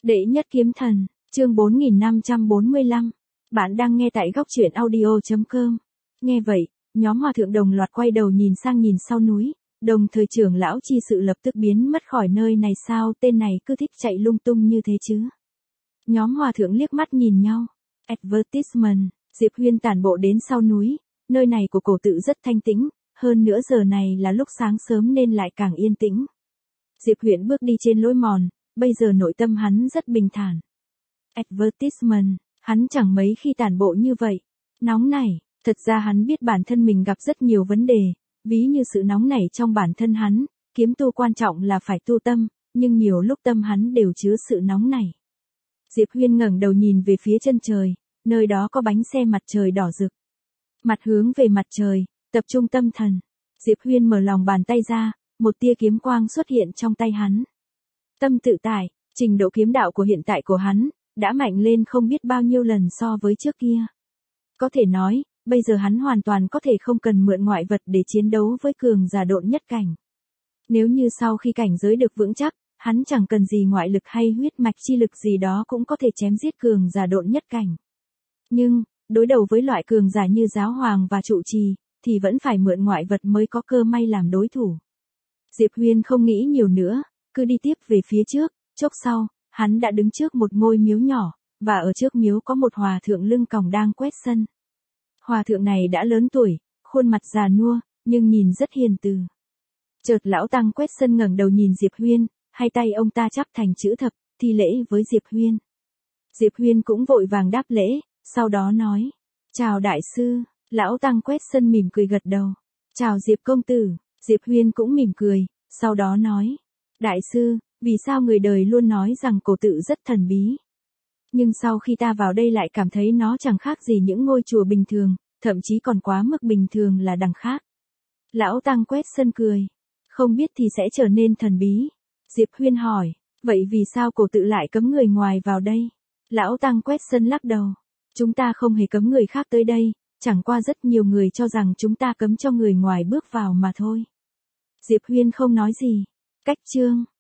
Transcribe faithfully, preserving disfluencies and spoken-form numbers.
Đệ nhất kiếm thần, chương bốn nghìn năm trăm bốn mươi lăm. Bạn đang nghe tại góc truyện audio chấm com. Nghe vậy, nhóm hòa thượng đồng loạt quay đầu nhìn sang nhìn sau núi, đồng thời trưởng lão chi sự lập tức biến mất khỏi nơi này. Sao tên này cứ thích chạy lung tung như thế chứ? Nhóm hòa thượng liếc mắt nhìn nhau. Advertisement, Diệp Huyên tản bộ đến sau núi, nơi này của cổ tự rất thanh tĩnh, hơn nữa giờ này là lúc sáng sớm nên lại càng yên tĩnh. Diệp Huyên bước đi trên lối mòn, bây giờ nội tâm hắn rất bình thản. Advertisement, hắn chẳng mấy khi tản bộ như vậy. Nóng nảy, thật ra hắn biết bản thân mình gặp rất nhiều vấn đề, ví như sự nóng nảy trong bản thân hắn, kiếm tu quan trọng là phải tu tâm, nhưng nhiều lúc tâm hắn đều chứa sự nóng nảy. Diệp Huyên ngẩng đầu nhìn về phía chân trời, nơi đó có bánh xe mặt trời đỏ rực. Mặt hướng về mặt trời, tập trung tâm thần. Diệp Huyên mở lòng bàn tay ra, một tia kiếm quang xuất hiện trong tay hắn. Tâm tự tại, trình độ kiếm đạo của hiện tại của hắn, đã mạnh lên không biết bao nhiêu lần so với trước kia. Có thể nói, bây giờ hắn hoàn toàn có thể không cần mượn ngoại vật để chiến đấu với cường giả độn nhất cảnh. Nếu như sau khi cảnh giới được vững chắc, hắn chẳng cần gì ngoại lực hay huyết mạch chi lực gì đó cũng có thể chém giết cường giả độn nhất cảnh. Nhưng, đối đầu với loại cường giả như giáo hoàng và trụ trì, thì vẫn phải mượn ngoại vật mới có cơ may làm đối thủ. Diệp Huyên không nghĩ nhiều nữa, cứ đi tiếp về phía trước, chốc sau, hắn đã đứng trước một ngôi miếu nhỏ, và ở trước miếu có một hòa thượng lưng còng đang quét sân. Hòa thượng này đã lớn tuổi, khuôn mặt già nua, nhưng nhìn rất hiền từ. Chợt lão tăng quét sân ngẩng đầu nhìn Diệp Huyên, hai tay ông ta chắp thành chữ thập, thi lễ với Diệp Huyên. Diệp Huyên cũng vội vàng đáp lễ, sau đó nói, chào đại sư. Lão tăng quét sân mỉm cười gật đầu, chào Diệp công tử. Diệp Huyên cũng mỉm cười, sau đó nói, đại sư, vì sao người đời luôn nói rằng cổ tự rất thần bí? Nhưng sau khi ta vào đây lại cảm thấy nó chẳng khác gì những ngôi chùa bình thường, thậm chí còn quá mức bình thường là đằng khác. Lão tăng quét sân cười, không biết thì sẽ trở nên thần bí. Diệp Huyên hỏi, vậy vì sao cổ tự lại cấm người ngoài vào đây? Lão tăng quét sân lắc đầu, chúng ta không hề cấm người khác tới đây, chẳng qua rất nhiều người cho rằng chúng ta cấm cho người ngoài bước vào mà thôi. Diệp Huyên không nói gì. Cách chương